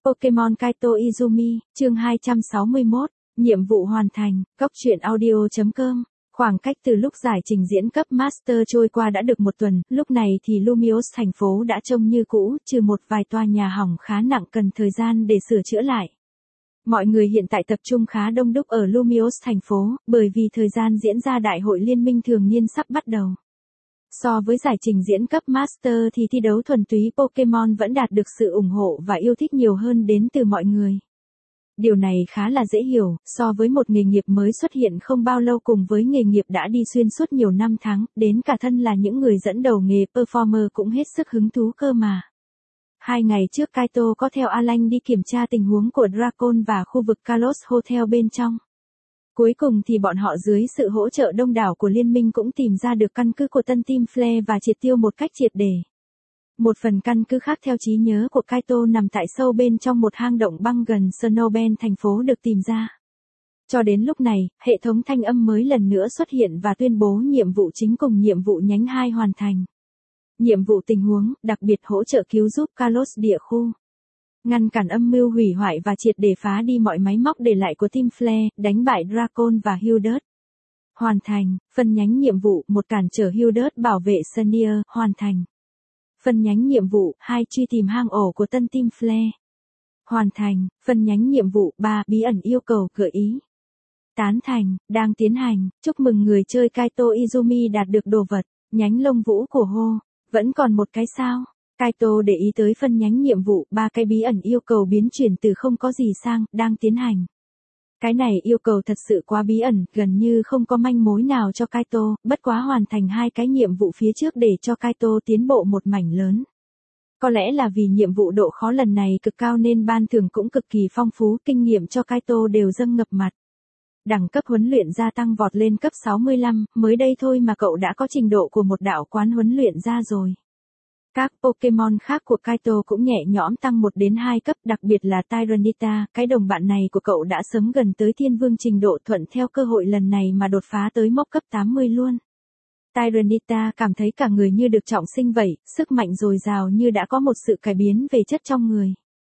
Pokemon Kaito Izumi, chương 261, nhiệm vụ hoàn thành, Cốc truyện audio.com. Khoảng cách từ lúc giải trình diễn cấp Master trôi qua đã được một tuần, lúc này thì Lumiose thành phố đã trông như cũ, trừ một vài tòa nhà hỏng khá nặng cần thời gian để sửa chữa lại. Mọi người hiện tại tập trung khá đông đúc ở Lumiose thành phố, bởi vì thời gian diễn ra đại hội liên minh thường niên sắp bắt đầu. So với giải trình diễn cấp Master thì thi đấu thuần túy Pokemon vẫn đạt được sự ủng hộ và yêu thích nhiều hơn đến từ mọi người. Điều này khá là dễ hiểu, so với một nghề nghiệp mới xuất hiện không bao lâu cùng với nghề nghiệp đã đi xuyên suốt nhiều năm tháng, đến cả thân là những người dẫn đầu nghề performer cũng hết sức hứng thú cơ mà. 2 ngày trước Kaito có theo Alan đi kiểm tra tình huống của Dragon và khu vực Kalos Hotel bên trong. Cuối cùng thì bọn họ dưới sự hỗ trợ đông đảo của liên minh cũng tìm ra được căn cứ của tân Team Flare và triệt tiêu một cách triệt để. Một phần căn cứ khác theo trí nhớ của Kaito nằm tại sâu bên trong một hang động băng gần Snowbell thành phố được tìm ra. Cho đến lúc này, hệ thống thanh âm mới lần nữa xuất hiện và tuyên bố nhiệm vụ chính cùng nhiệm vụ nhánh 2 hoàn thành. Nhiệm vụ tình huống, đặc biệt hỗ trợ cứu giúp Kalos địa khu. Ngăn cản âm mưu hủy hoại và triệt để phá đi mọi máy móc để lại của Team Flare, đánh bại Dragon và Hildert. Hoàn thành, phân nhánh nhiệm vụ, một cản trở Hildert bảo vệ Sunnier, hoàn thành. Phân nhánh nhiệm vụ, 2 truy tìm hang ổ của tân Team Flare. Hoàn thành, phân nhánh nhiệm vụ, 3 bí ẩn yêu cầu, gợi ý. Tán thành, đang tiến hành, chúc mừng người chơi Kaito Izumi đạt được đồ vật, nhánh lông vũ của Hô. Vẫn còn một cái sao? Kaito để ý tới phân nhánh nhiệm vụ, 3 cái bí ẩn yêu cầu biến chuyển từ không có gì sang, đang tiến hành. Cái này yêu cầu thật sự quá bí ẩn, gần như không có manh mối nào cho Kaito, bất quá hoàn thành 2 cái nhiệm vụ phía trước để cho Kaito tiến bộ một mảnh lớn. Có lẽ là vì nhiệm vụ độ khó lần này cực cao nên ban thưởng cũng cực kỳ phong phú, kinh nghiệm cho Kaito đều dâng ngập mặt. Đẳng cấp huấn luyện gia tăng vọt lên cấp 65, mới đây thôi mà cậu đã có trình độ của một đạo quán huấn luyện ra rồi. Các Pokemon khác của Kaito cũng nhẹ nhõm tăng 1 đến 2 cấp, đặc biệt là Tyranitar, cái đồng bạn này của cậu đã sớm gần tới thiên vương trình độ, thuận theo cơ hội lần này mà đột phá tới mốc cấp 80 luôn. Tyranitar cảm thấy cả người như được trọng sinh vậy, sức mạnh dồi dào như đã có một sự cải biến về chất trong người.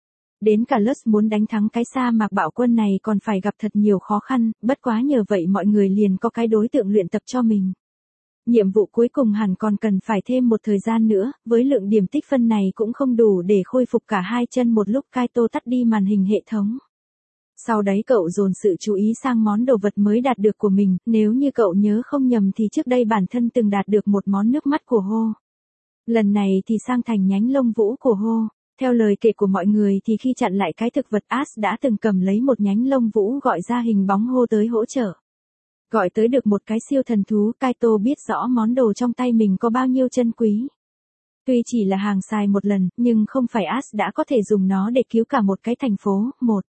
Đến cả Lus muốn đánh thắng cái sa mạc bạo quân này còn phải gặp thật nhiều khó khăn, bất quá nhờ vậy mọi người liền có cái đối tượng luyện tập cho mình. Nhiệm vụ cuối cùng hẳn còn cần phải thêm một thời gian nữa, với lượng điểm tích phân này cũng không đủ để khôi phục cả 2 chân một lúc. Kaito tắt đi màn hình hệ thống. Sau đấy cậu dồn sự chú ý sang món đồ vật mới đạt được của mình, nếu như cậu nhớ không nhầm thì trước đây bản thân từng đạt được một món nước mắt của Hô. Lần này thì sang thành nhánh lông vũ của Hô. Theo lời kể của mọi người thì khi chặn lại cái thực vật Ash đã từng cầm lấy một nhánh lông vũ gọi ra hình bóng Hô tới hỗ trợ. Gọi tới được một cái siêu thần thú, Kaito biết rõ món đồ trong tay mình có bao nhiêu chân quý. Tuy chỉ là hàng xài một lần, nhưng không phải Ash đã có thể dùng nó để cứu cả một cái thành phố.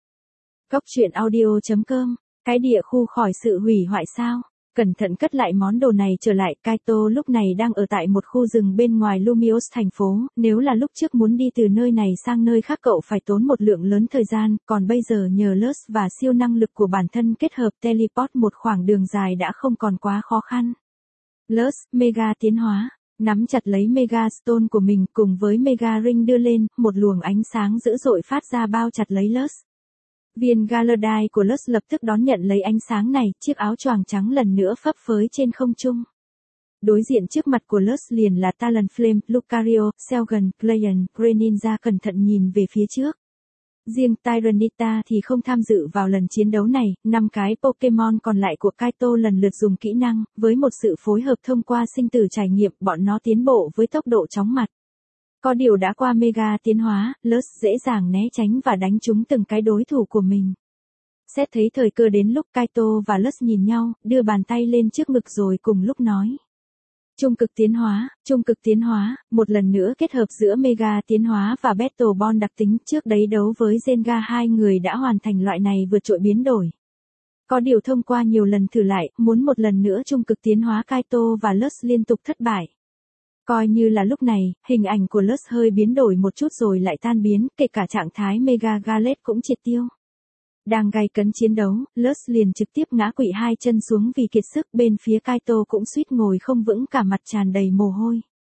Cốc truyện audio.com, cái địa khu khỏi sự hủy hoại sao? Cẩn thận cất lại món đồ này trở lại. Kaito lúc này đang ở tại một khu rừng bên ngoài Lumiose thành phố, nếu là lúc trước muốn đi từ nơi này sang nơi khác cậu phải tốn một lượng lớn thời gian, còn bây giờ nhờ Lus và siêu năng lực của bản thân kết hợp teleport một khoảng đường dài đã không còn quá khó khăn. Lus, Mega tiến hóa, nắm chặt lấy Mega Stone của mình cùng với Mega Ring đưa lên, một luồng ánh sáng dữ dội phát ra bao chặt lấy Lus. Viên Galadai của Lus lập tức đón nhận lấy ánh sáng này, chiếc áo choàng trắng lần nữa phấp phới trên không trung. Đối diện trước mặt của Lus liền là Talonflame, Lucario, Selgon, Glacian, Greninja cẩn thận nhìn về phía trước. Riêng Tyranitar thì không tham dự vào lần chiến đấu này, 5 cái Pokemon còn lại của Kaito lần lượt dùng kỹ năng, với một sự phối hợp thông qua sinh tử trải nghiệm, bọn nó tiến bộ với tốc độ chóng mặt. Có điều đã qua Mega tiến hóa, Lus dễ dàng né tránh và đánh trúng từng cái đối thủ của mình. Xét thấy thời cơ đến lúc, Kaito và Lus nhìn nhau, đưa bàn tay lên trước ngực rồi cùng lúc nói. Trung cực tiến hóa, một lần nữa kết hợp giữa Mega tiến hóa và Battle Bond đặc tính, trước đấy đấu với Zenga hai người đã hoàn thành loại này vượt trội biến đổi. Có điều thông qua nhiều lần thử lại, muốn một lần nữa trung cực tiến hóa Kaito và Lus liên tục thất bại. Coi như là lúc này, hình ảnh của Lus hơi biến đổi một chút rồi lại tan biến, kể cả trạng thái Mega Gallade cũng triệt tiêu. Đang gay cấn chiến đấu, Lus liền trực tiếp ngã quỵ 2 chân xuống vì kiệt sức, bên phía Kaito cũng suýt ngồi không vững, cả mặt tràn đầy mồ hôi.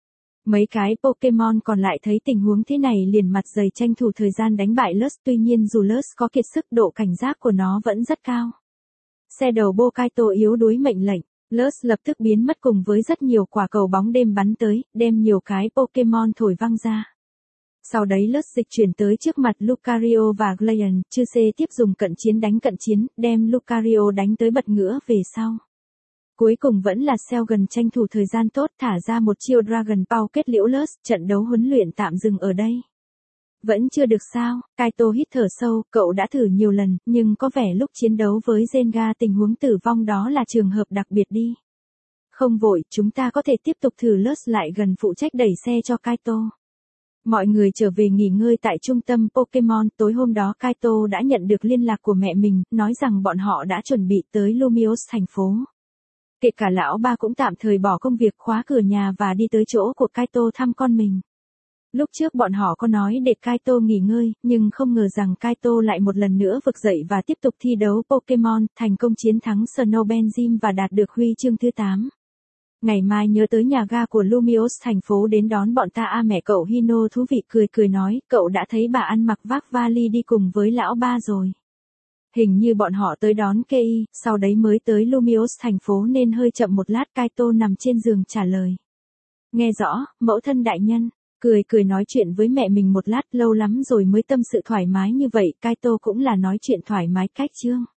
Mấy cái Pokemon còn lại thấy tình huống thế này liền mặt dày tranh thủ thời gian đánh bại Lutz, tuy nhiên dù Lutz có kiệt sức độ cảnh giác của nó vẫn rất cao. Xe đầu Bokaito yếu đuối mệnh lệnh, Lutz lập tức biến mất cùng với rất nhiều quả cầu bóng đêm bắn tới, đem nhiều cái Pokemon thổi văng ra. Sau đấy Lutz dịch chuyển tới trước mặt Lucario và Glacian, chư C tiếp dùng cận chiến đánh cận chiến, đem Lucario đánh tới bật ngửa về sau. Cuối cùng vẫn là Selgan tranh thủ thời gian tốt thả ra một chiêu Dragon Ball kết liễu Lutz, trận đấu huấn luyện tạm dừng ở đây. Vẫn chưa được sao, Kaito hít thở sâu, cậu đã thử nhiều lần, nhưng có vẻ lúc chiến đấu với Zenga tình huống tử vong đó là trường hợp đặc biệt đi. Không vội, chúng ta có thể tiếp tục thử Lutz lại gần phụ trách đẩy xe cho Kaito. Mọi người trở về nghỉ ngơi tại trung tâm Pokemon, tối hôm đó Kaito đã nhận được liên lạc của mẹ mình, nói rằng bọn họ đã chuẩn bị tới Lumiose thành phố. Kể cả lão ba cũng tạm thời bỏ công việc khóa cửa nhà và đi tới chỗ của Kaito thăm con mình. Lúc trước bọn họ có nói để Kaito nghỉ ngơi, nhưng không ngờ rằng Kaito lại một lần nữa vực dậy và tiếp tục thi đấu Pokemon, thành công chiến thắng Snowbell Gym và đạt được huy chương thứ 8. Ngày mai nhớ tới nhà ga của Lumiose thành phố đến đón bọn ta. Mẹ cậu Hino thú vị cười nói, cậu đã thấy bà ăn mặc vác vali đi cùng với lão ba rồi. Hình như bọn họ tới đón Kei, sau đấy mới tới Lumiose thành phố nên hơi chậm một lát. Kaito nằm trên giường trả lời. Nghe rõ, mẫu thân đại nhân. Cười nói chuyện với mẹ mình một lát, lâu lắm rồi mới tâm sự thoải mái như vậy. Kaito cũng là nói chuyện thoải mái cách chương.